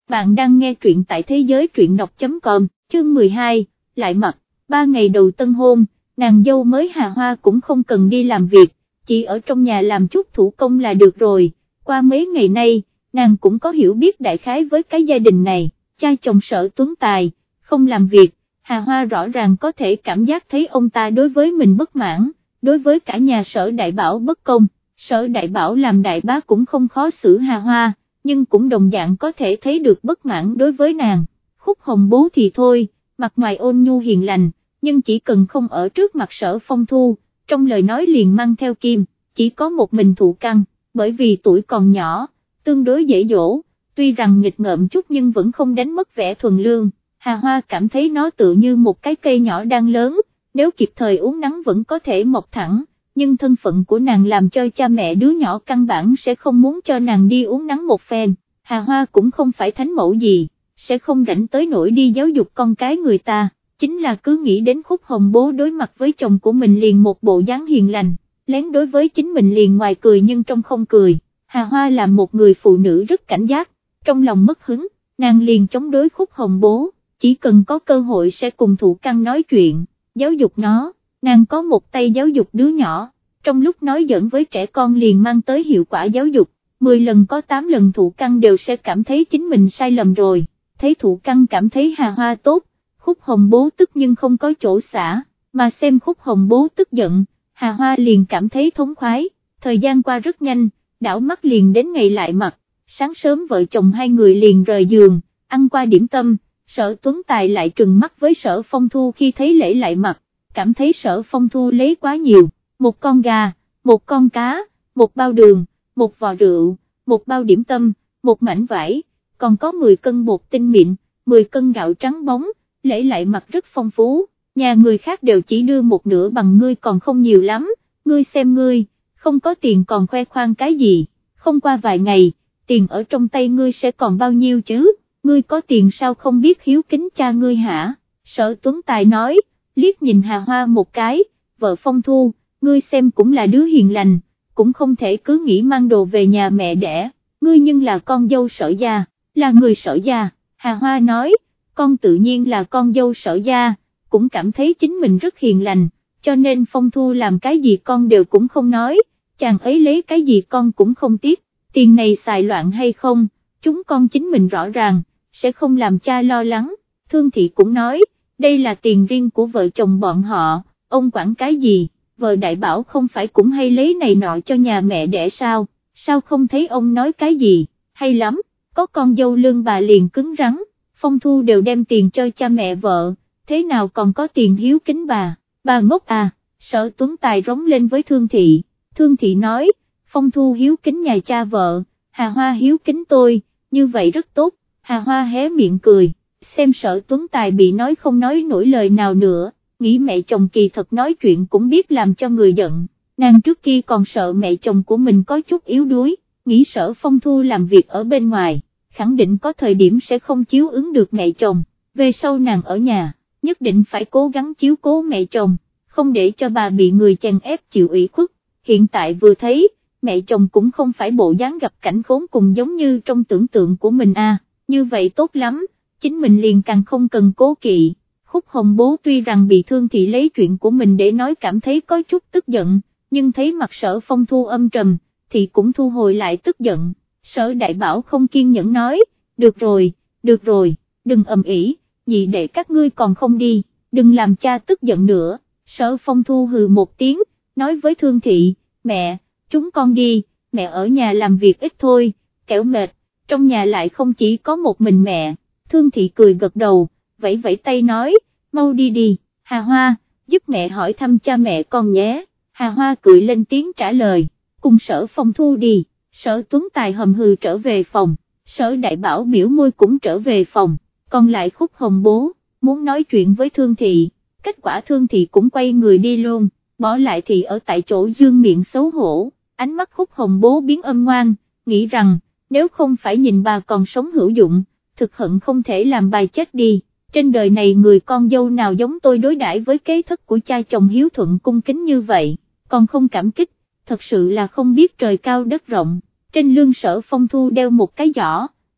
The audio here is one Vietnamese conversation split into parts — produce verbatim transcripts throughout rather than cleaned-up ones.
bạn đang nghe truyện tại thế giới truyện đọc chấm com, chương mười hai, lại mặt, ba ngày đầu tân hôn, nàng dâu mới Hà Hoa cũng không cần đi làm việc, chỉ ở trong nhà làm chút thủ công là được rồi, qua mấy ngày nay, nàng cũng có hiểu biết đại khái với cái gia đình này, cha chồng Sở Tuấn Tài, không làm việc, Hà Hoa rõ ràng có thể cảm giác thấy ông ta đối với mình bất mãn, đối với cả nhà Sở Đại Bảo bất công, Sở Đại Bảo làm đại bá cũng không khó xử Hà Hoa, nhưng cũng đồng dạng có thể thấy được bất mãn đối với nàng. Khúc Hồng Bố thì thôi, mặt ngoài ôn nhu hiền lành, nhưng chỉ cần không ở trước mặt Sở Phong Thu, trong lời nói liền mang theo kim, chỉ có một mình Thụ Căn, bởi vì tuổi còn nhỏ, tương đối dễ dỗ, tuy rằng nghịch ngợm chút nhưng vẫn không đánh mất vẻ thuần lương. Hà Hoa cảm thấy nó tự như một cái cây nhỏ đang lớn, nếu kịp thời uống nắng vẫn có thể mọc thẳng, nhưng thân phận của nàng làm cho cha mẹ đứa nhỏ căn bản sẽ không muốn cho nàng đi uống nắng một phen. Hà Hoa cũng không phải thánh mẫu gì, sẽ không rảnh tới nỗi đi giáo dục con cái người ta, chính là cứ nghĩ đến Khúc Hồng Bố đối mặt với chồng của mình liền một bộ dáng hiền lành, lén đối với chính mình liền ngoài cười nhưng trong không cười. Hà Hoa là một người phụ nữ rất cảnh giác, trong lòng mất hứng, nàng liền chống đối Khúc Hồng Bố, chỉ cần có cơ hội sẽ cùng Thụ Căn nói chuyện, giáo dục nó, nàng có một tay giáo dục đứa nhỏ, trong lúc nói giỡn với trẻ con liền mang tới hiệu quả giáo dục, mười lần có tám lần Thụ Căn đều sẽ cảm thấy chính mình sai lầm rồi, thấy Thụ Căn cảm thấy Hà Hoa tốt, Khúc Hồng Bố tức nhưng không có chỗ xả, mà xem Khúc Hồng Bố tức giận, Hà Hoa liền cảm thấy thống khoái, thời gian qua rất nhanh, đảo mắt liền đến ngày lại mặt, sáng sớm vợ chồng hai người liền rời giường, ăn qua điểm tâm, Sở Tuấn Tài lại trừng mắt với Sở Phong Thu khi thấy lễ lại mặt, cảm thấy Sở Phong Thu lấy quá nhiều, một con gà, một con cá, một bao đường, một vò rượu, một bao điểm tâm, một mảnh vải, còn có mười cân bột tinh mịn, mười cân gạo trắng bóng, lễ lại mặt rất phong phú, nhà người khác đều chỉ đưa một nửa bằng ngươi còn không nhiều lắm, ngươi xem ngươi, không có tiền còn khoe khoang cái gì, không qua vài ngày, tiền ở trong tay ngươi sẽ còn bao nhiêu chứ, ngươi có tiền sao không biết hiếu kính cha ngươi hả, Sở Tuấn Tài nói, liếc nhìn Hà Hoa một cái, vợ Phong Thu, ngươi xem cũng là đứa hiền lành, cũng không thể cứ nghĩ mang đồ về nhà mẹ đẻ, ngươi nhưng là con dâu Sở gia, là người Sở gia, Hà Hoa nói, con tự nhiên là con dâu Sở gia, cũng cảm thấy chính mình rất hiền lành, cho nên Phong Thu làm cái gì con đều cũng không nói, chàng ấy lấy cái gì con cũng không tiếc, tiền này xài loạn hay không, chúng con chính mình rõ ràng, sẽ không làm cha lo lắng, Thương Thị cũng nói, đây là tiền riêng của vợ chồng bọn họ, ông quản cái gì, vợ Đại Bảo không phải cũng hay lấy này nọ cho nhà mẹ đẻ sao, sao không thấy ông nói cái gì, hay lắm, có con dâu lương bà liền cứng rắn, Phong Thu đều đem tiền cho cha mẹ vợ, thế nào còn có tiền hiếu kính bà, bà ngốc à, Sở Tuấn Tài rống lên với Thương Thị, Thương Thị nói, Phong Thu hiếu kính nhà cha vợ, Hà Hoa hiếu kính tôi, như vậy rất tốt, Hà Hoa hé miệng cười, xem Sở Tuấn Tài bị nói không nói nổi lời nào nữa, nghĩ mẹ chồng kỳ thật nói chuyện cũng biết làm cho người giận, nàng trước kia còn sợ mẹ chồng của mình có chút yếu đuối, nghĩ Sở Phong Thu làm việc ở bên ngoài, khẳng định có thời điểm sẽ không chiếu ứng được mẹ chồng, về sau nàng ở nhà, nhất định phải cố gắng chiếu cố mẹ chồng, không để cho bà bị người chèn ép chịu ủy khuất, hiện tại vừa thấy, mẹ chồng cũng không phải bộ dáng gặp cảnh khốn cùng giống như trong tưởng tượng của mình à, như vậy tốt lắm, chính mình liền càng không cần cố kỵ. Khúc Hồng Bố tuy rằng bị Thương Thị lấy chuyện của mình để nói cảm thấy có chút tức giận, nhưng thấy mặt Sở Phong Thu âm trầm, thì cũng thu hồi lại tức giận. Sở Đại Bảo không kiên nhẫn nói, được rồi, được rồi, đừng ầm ĩ, nhị đệ các ngươi còn không đi, đừng làm cha tức giận nữa. Sở Phong Thu hừ một tiếng, nói với Thương Thị, mẹ, chúng con đi, mẹ ở nhà làm việc ít thôi, kẻo mệt, trong nhà lại không chỉ có một mình mẹ. Thương Thị cười gật đầu, vẫy vẫy tay nói, mau đi đi, Hà Hoa, giúp mẹ hỏi thăm cha mẹ con nhé, Hà Hoa cười lên tiếng trả lời, cùng Sở Phong Thu đi, Sở Tuấn Tài hầm hừ trở về phòng, Sở Đại Bảo biểu môi cũng trở về phòng, còn lại Khúc Hồng Bố, muốn nói chuyện với Thương Thị, kết quả Thương Thị cũng quay người đi luôn, bỏ lại Thị ở tại chỗ dương miệng xấu hổ, ánh mắt Khúc Hồng Bố biến âm ngoan, nghĩ rằng, nếu không phải nhìn bà còn sống hữu dụng, thực hận không thể làm bà chết đi, trên đời này người con dâu nào giống tôi đối đãi với kế thất của cha chồng hiếu thuận cung kính như vậy, còn không cảm kích, thật sự là không biết trời cao đất rộng, trên lưng Sở Phong Thu đeo một cái giỏ,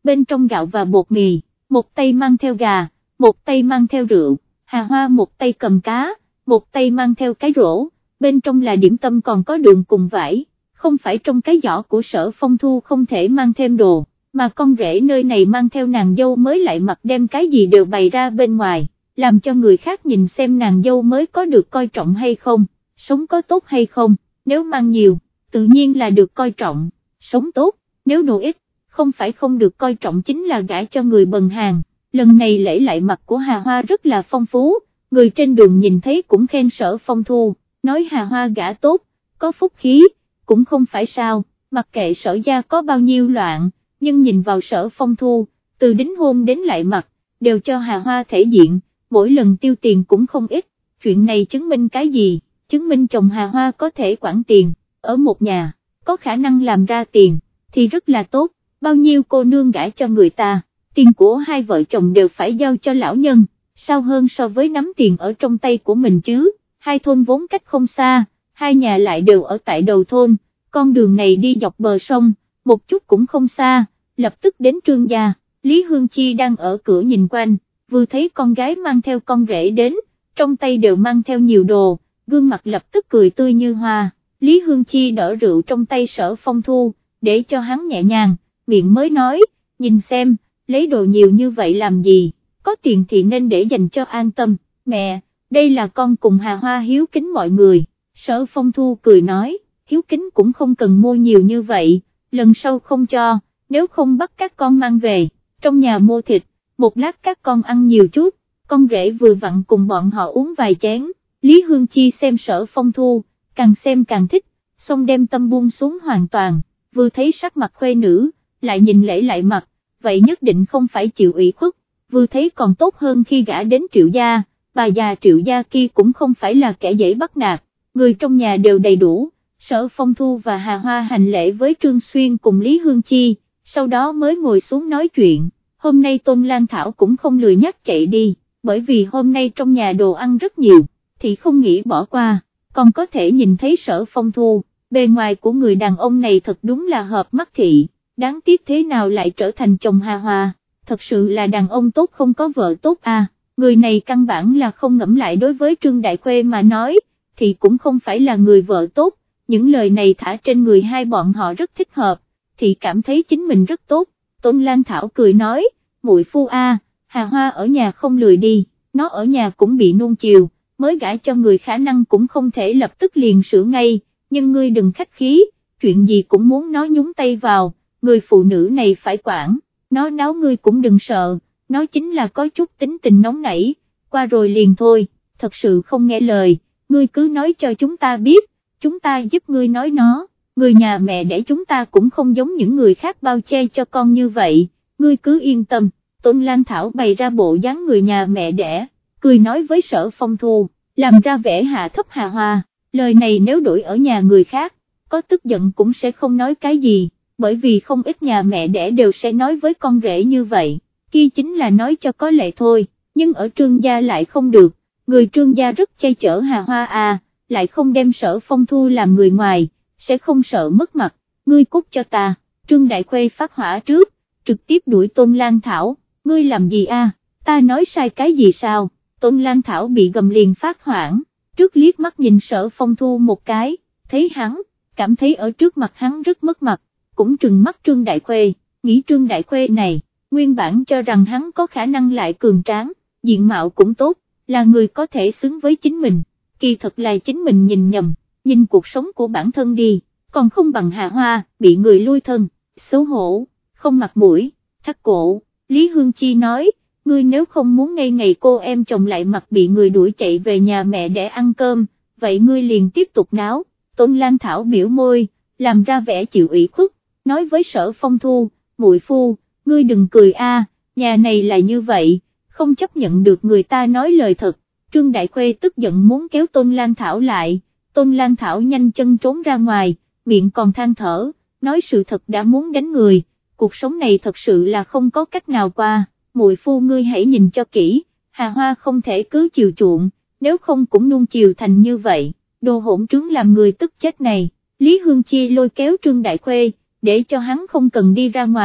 bên trong gạo và bột mì, một tay mang theo gà, một tay mang theo rượu, Hà Hoa một tay cầm cá, một tay mang theo cái rổ, bên trong là điểm tâm còn có đường cùng vải, không phải trong cái giỏ của Sở Phong Thu không thể mang thêm đồ, mà con rể nơi này mang theo nàng dâu mới lại mặc đem cái gì đều bày ra bên ngoài, làm cho người khác nhìn xem nàng dâu mới có được coi trọng hay không, sống có tốt hay không, nếu mang nhiều, tự nhiên là được coi trọng, sống tốt, nếu đồ ít, không phải không được coi trọng chính là gả cho người bần hàng. Lần này lễ lại mặt của Hà Hoa rất là phong phú, người trên đường nhìn thấy cũng khen Sở Phong Thu, nói Hà Hoa gả tốt, có phúc khí, cũng không phải sao, mặc kệ Sở gia có bao nhiêu loạn, nhưng nhìn vào Sở Phong Thu, từ đính hôn đến lại mặt, đều cho Hà Hoa thể diện, mỗi lần tiêu tiền cũng không ít, chuyện này chứng minh cái gì, chứng minh chồng Hà Hoa có thể quản tiền, ở một nhà, có khả năng làm ra tiền, thì rất là tốt, bao nhiêu cô nương gả cho người ta, tiền của hai vợ chồng đều phải giao cho lão nhân, sao hơn so với nắm tiền ở trong tay của mình chứ, hai thôn vốn cách không xa, hai nhà lại đều ở tại đầu thôn, con đường này đi dọc bờ sông, một chút cũng không xa, lập tức đến Trương gia, Lý Hương Chi đang ở cửa nhìn quanh, vừa thấy con gái mang theo con rể đến, trong tay đều mang theo nhiều đồ, gương mặt lập tức cười tươi như hoa, Lý Hương Chi đỡ rượu trong tay Sở Phong Thu, để cho hắn nhẹ nhàng, miệng mới nói, nhìn xem, lấy đồ nhiều như vậy làm gì, có tiền thì nên để dành cho an tâm, mẹ, đây là con cùng Hà Hoa hiếu kính mọi người, Sở Phong Thu cười nói, hiếu kính cũng không cần mua nhiều như vậy, lần sau không cho, nếu không bắt các con mang về, trong nhà mua thịt, một lát các con ăn nhiều chút, con rể vừa vặn cùng bọn họ uống vài chén, Lý Hương Chi xem Sở Phong Thu, càng xem càng thích, xong đem tâm buông xuống hoàn toàn, vừa thấy sắc mặt khuê nữ, lại nhìn lễ lại mặt, vậy nhất định không phải chịu ủy khuất, vừa thấy còn tốt hơn khi gả đến Triệu gia, bà già Triệu gia kia cũng không phải là kẻ dễ bắt nạt, người trong nhà đều đầy đủ, Sở Phong Thu và Hà Hoa hành lễ với Trương Xuyên cùng Lý Hương Chi, sau đó mới ngồi xuống nói chuyện, hôm nay Tôn Lan Thảo cũng không lười nhắc chạy đi, bởi vì hôm nay trong nhà đồ ăn rất nhiều, thì không nghĩ bỏ qua, còn có thể nhìn thấy Sở Phong Thu, bề ngoài của người đàn ông này thật đúng là hợp mắt thị, đáng tiếc thế nào lại trở thành chồng Hà Hoa, thật sự là đàn ông tốt không có vợ tốt à, người này căn bản là không ngẫm lại đối với Trương Đại Khuê mà nói, thì cũng không phải là người vợ tốt, những lời này thả trên người hai bọn họ rất thích hợp, thì cảm thấy chính mình rất tốt, Tôn Lan Thảo cười nói, muội phu a, Hà Hoa ở nhà không lười đi, nó ở nhà cũng bị nuông chiều, mới gả cho người khả năng cũng không thể lập tức liền sửa ngay, nhưng ngươi đừng khách khí, chuyện gì cũng muốn nó nhúng tay vào, người phụ nữ này phải quản, nó náo ngươi cũng đừng sợ, nó chính là có chút tính tình nóng nảy, qua rồi liền thôi, thật sự không nghe lời, ngươi cứ nói cho chúng ta biết, chúng ta giúp ngươi nói nó, người nhà mẹ để chúng ta cũng không giống những người khác bao che cho con như vậy, ngươi cứ yên tâm, Tôn Lan Thảo bày ra bộ dáng người nhà mẹ đẻ, cười nói với Sở Phong Thu, làm ra vẻ hạ thấp Hà Hoa, lời này nếu đổi ở nhà người khác, có tức giận cũng sẽ không nói cái gì, bởi vì không ít nhà mẹ đẻ đều sẽ nói với con rể như vậy, kia chính là nói cho có lệ thôi, nhưng ở Trương gia lại không được, người Trương gia rất che chở Hà Hoa à, lại không đem Sở Phong Thu làm người ngoài, sẽ không sợ mất mặt, ngươi cút cho ta, Trương Đại Khuê phát hỏa trước, trực tiếp đuổi Tôn Lan Thảo, ngươi làm gì a? Ta nói sai cái gì sao, Tôn Lan Thảo bị gầm liền phát hoảng, trước liếc mắt nhìn Sở Phong Thu một cái, thấy hắn, cảm thấy ở trước mặt hắn rất mất mặt, cũng trừng mắt Trương Đại Khuê, nghĩ Trương Đại Khuê này, nguyên bản cho rằng hắn có khả năng lại cường tráng, diện mạo cũng tốt, là người có thể xứng với chính mình, kỳ thật là chính mình nhìn nhầm, nhìn cuộc sống của bản thân đi, còn không bằng Hà Hoa, bị người lui thân, xấu hổ, không mặt mũi, thắt cổ, Lý Hương Chi nói, ngươi nếu không muốn ngay ngày cô em chồng lại mặt bị người đuổi chạy về nhà mẹ để ăn cơm, vậy ngươi liền tiếp tục náo, Tôn Lan Thảo biểu môi, làm ra vẻ chịu ủy khuất, nói với Sở Phong Thu, muội phu, ngươi đừng cười a, nhà này là như vậy, không chấp nhận được người ta nói lời thật, Trương Đại Khuê tức giận muốn kéo Tôn Lan Thảo lại, Tôn Lan Thảo nhanh chân trốn ra ngoài, miệng còn than thở, nói sự thật đã muốn đánh người, cuộc sống này thật sự là không có cách nào qua, muội phu ngươi hãy nhìn cho kỹ, Hà Hoa không thể cứ chiều chuộng, nếu không cũng nuông chiều thành như vậy, đồ hỗn trướng làm người tức chết này, Lý Hương Chi lôi kéo Trương Đại Khuê, để cho hắn không cần đi ra ngoài,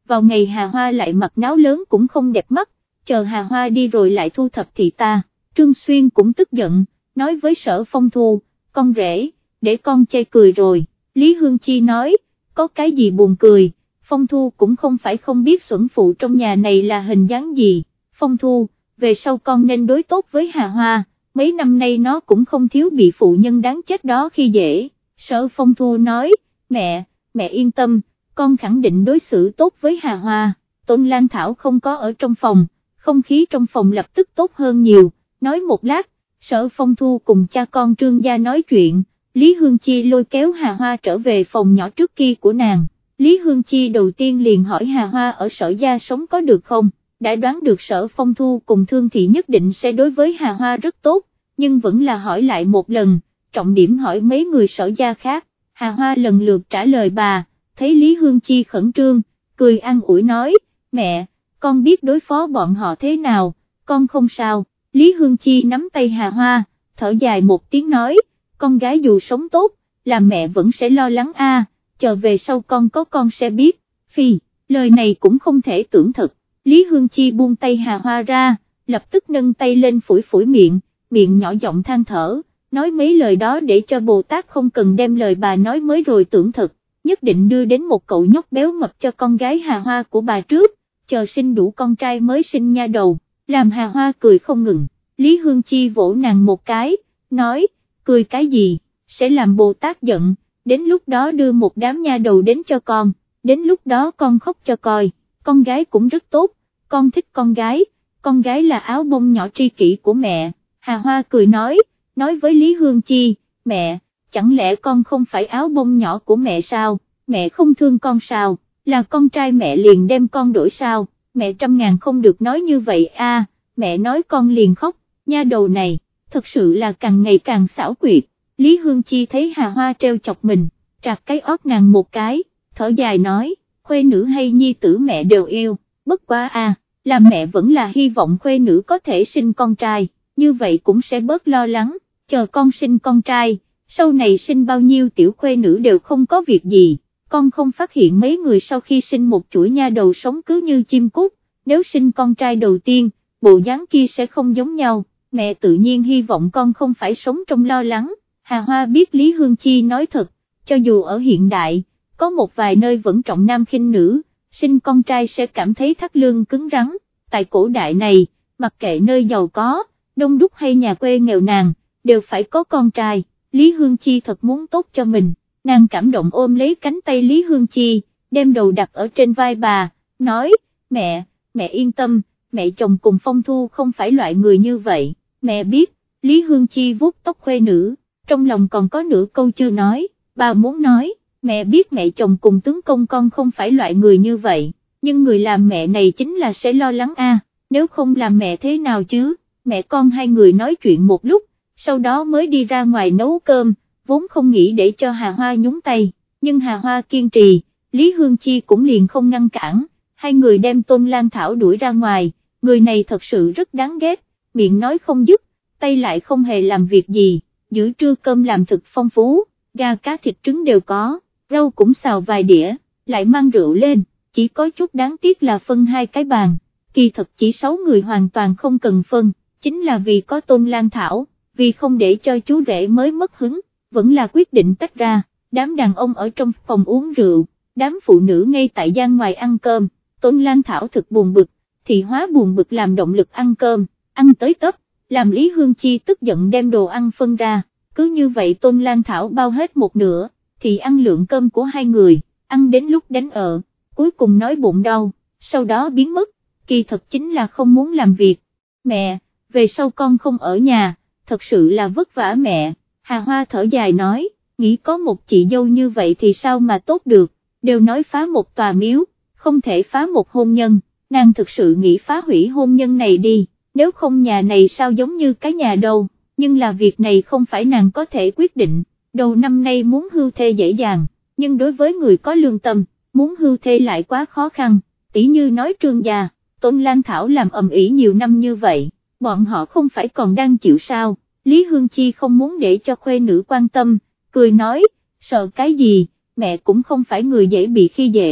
vào ngày Hà Hoa lại mặc náo lớn cũng không đẹp mắt, chờ Hà Hoa đi rồi lại thu thập thì ta. Trương Xuyên cũng tức giận, nói với Sở Phong Thu, con rể, để con chê cười rồi. Lý Hương Chi nói, có cái gì buồn cười, Phong Thu cũng không phải không biết xuẩn phụ trong nhà này là hình dáng gì. Phong Thu, về sau con nên đối tốt với Hà Hoa, mấy năm nay nó cũng không thiếu bị phụ nhân đáng chết đó khi dễ. Sở Phong Thu nói, mẹ, mẹ yên tâm, con khẳng định đối xử tốt với Hà Hoa. Tôn Lan Thảo không có ở trong phòng, không khí trong phòng lập tức tốt hơn nhiều, nói một lát, Sở Phong Thu cùng cha con Trương gia nói chuyện, Lý Hương Chi lôi kéo Hà Hoa trở về phòng nhỏ trước kia của nàng. Lý Hương Chi đầu tiên liền hỏi Hà Hoa ở Sở gia sống có được không, đã đoán được Sở Phong Thu cùng Thương Thị nhất định sẽ đối với Hà Hoa rất tốt, nhưng vẫn là hỏi lại một lần, trọng điểm hỏi mấy người Sở gia khác. Hà Hoa lần lượt trả lời bà, thấy Lý Hương Chi khẩn trương, cười an ủi nói, mẹ, con biết đối phó bọn họ thế nào, con không sao. Lý Hương Chi nắm tay Hà Hoa, thở dài một tiếng nói, con gái dù sống tốt, làm mẹ vẫn sẽ lo lắng a, chờ về sau con có con sẽ biết. Phi, lời này cũng không thể tưởng thật. Lý Hương Chi buông tay Hà Hoa ra, lập tức nâng tay lên phủi phủi miệng, miệng nhỏ giọng than thở, nói mấy lời đó để cho Bồ Tát không cần đem lời bà nói mới rồi tưởng thật, nhất định đưa đến một cậu nhóc béo mập cho con gái Hà Hoa của bà trước, chờ sinh đủ con trai mới sinh nha đầu, làm Hà Hoa cười không ngừng. Lý Hương Chi vỗ nàng một cái, nói, cười cái gì, sẽ làm Bồ Tát giận, đến lúc đó đưa một đám nha đầu đến cho con, đến lúc đó con khóc cho coi, con gái cũng rất tốt, con thích con gái, con gái là áo bông nhỏ tri kỷ của mẹ. Hà Hoa cười nói, nói với Lý Hương Chi, mẹ, chẳng lẽ con không phải áo bông nhỏ của mẹ sao, mẹ không thương con sao, là con trai mẹ liền đem con đổi sao, mẹ trăm ngàn không được nói như vậy a, mẹ nói con liền khóc, nha đầu này, thật sự là càng ngày càng xảo quyệt. Lý Hương Chi thấy Hà Hoa treo chọc mình, trạc cái ót nàng một cái, thở dài nói, khuê nữ hay nhi tử mẹ đều yêu, bất quá a, là mẹ vẫn là hy vọng khuê nữ có thể sinh con trai, như vậy cũng sẽ bớt lo lắng, chờ con sinh con trai, sau này sinh bao nhiêu tiểu khuê nữ đều không có việc gì, con không phát hiện mấy người sau khi sinh một chuỗi nha đầu sống cứ như chim cút, nếu sinh con trai đầu tiên, bộ dáng kia sẽ không giống nhau, mẹ tự nhiên hy vọng con không phải sống trong lo lắng. Hà Hoa biết Lý Hương Chi nói thật, cho dù ở hiện đại, có một vài nơi vẫn trọng nam khinh nữ, sinh con trai sẽ cảm thấy thắt lưng cứng rắn, tại cổ đại này, mặc kệ nơi giàu có, đông đúc hay nhà quê nghèo nàn, đều phải có con trai. Lý Hương Chi thật muốn tốt cho mình, nàng cảm động ôm lấy cánh tay Lý Hương Chi, đem đầu đặt ở trên vai bà, nói, mẹ, mẹ yên tâm, mẹ chồng cùng Phong Thu không phải loại người như vậy, mẹ biết. Lý Hương Chi vuốt tóc khuê nữ, trong lòng còn có nửa câu chưa nói, bà muốn nói, mẹ biết mẹ chồng cùng tướng công con không phải loại người như vậy, nhưng người làm mẹ này chính là sẽ lo lắng a, nếu không làm mẹ thế nào chứ. Mẹ con hai người nói chuyện một lúc, sau đó mới đi ra ngoài nấu cơm, vốn không nghĩ để cho Hà Hoa nhúng tay, nhưng Hà Hoa kiên trì, Lý Hương Chi cũng liền không ngăn cản, hai người đem Tôn Lan Thảo đuổi ra ngoài, người này thật sự rất đáng ghét, miệng nói không dứt, tay lại không hề làm việc gì, giữa trưa cơm làm thực phong phú, gà cá thịt trứng đều có, rau cũng xào vài đĩa, lại mang rượu lên, chỉ có chút đáng tiếc là phân hai cái bàn, kỳ thật chỉ sáu người hoàn toàn không cần phân, chính là vì có Tôn Lan Thảo, vì không để cho chú rể mới mất hứng, vẫn là quyết định tách ra, đám đàn ông ở trong phòng uống rượu, đám phụ nữ ngay tại gian ngoài ăn cơm, Tôn Lan Thảo thực buồn bực, thị hóa buồn bực làm động lực ăn cơm, ăn tới tấp, làm Lý Hương Chi tức giận đem đồ ăn phân ra, cứ như vậy Tôn Lan Thảo bao hết một nửa, thì ăn lượng cơm của hai người, ăn đến lúc đánh ở, cuối cùng nói bụng đau, sau đó biến mất, kỳ thật chính là không muốn làm việc. Mẹ, về sau con không ở nhà, thật sự là vất vả mẹ. Hà Hoa thở dài nói, nghĩ có một chị dâu như vậy thì sao mà tốt được, đều nói phá một tòa miếu, không thể phá một hôn nhân, nàng thực sự nghĩ phá hủy hôn nhân này đi, nếu không nhà này sao giống như cái nhà đâu, nhưng là việc này không phải nàng có thể quyết định, đầu năm nay muốn hưu thê dễ dàng, nhưng đối với người có lương tâm, muốn hưu thê lại quá khó khăn, tỉ như nói Trương gia, Tôn Lan Thảo làm ầm ĩ nhiều năm như vậy, bọn họ không phải còn đang chịu sao. Lý Hương Chi không muốn để cho khuê nữ quan tâm, cười nói, sợ cái gì, mẹ cũng không phải người dễ bị khi dễ,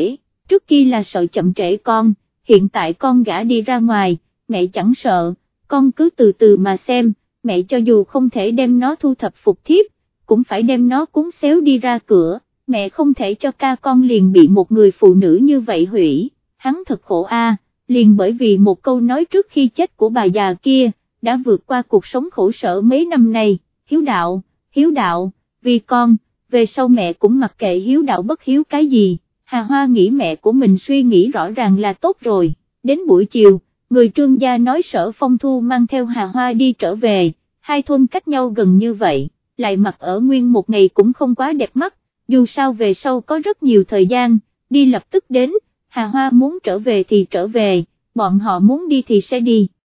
trước kia là sợ chậm trễ con, hiện tại con gả đi ra ngoài, mẹ chẳng sợ, con cứ từ từ mà xem, mẹ cho dù không thể đem nó thu thập phục thiếp, cũng phải đem nó cúng xéo đi ra cửa, mẹ không thể cho ca con liền bị một người phụ nữ như vậy hủy, hắn thật khổ a, liền bởi vì một câu nói trước khi chết của bà già kia, đã vượt qua cuộc sống khổ sở mấy năm nay, hiếu đạo, hiếu đạo, vì con, về sau mẹ cũng mặc kệ hiếu đạo bất hiếu cái gì, Hà Hoa nghĩ mẹ của mình suy nghĩ rõ ràng là tốt rồi, đến buổi chiều, người Trương gia nói Sở Phong Thu mang theo Hà Hoa đi trở về, hai thôn cách nhau gần như vậy, lại mặc ở nguyên một ngày cũng không quá đẹp mắt, dù sao về sau có rất nhiều thời gian, đi lập tức đến, Hà Hoa muốn trở về thì trở về, bọn họ muốn đi thì sẽ đi.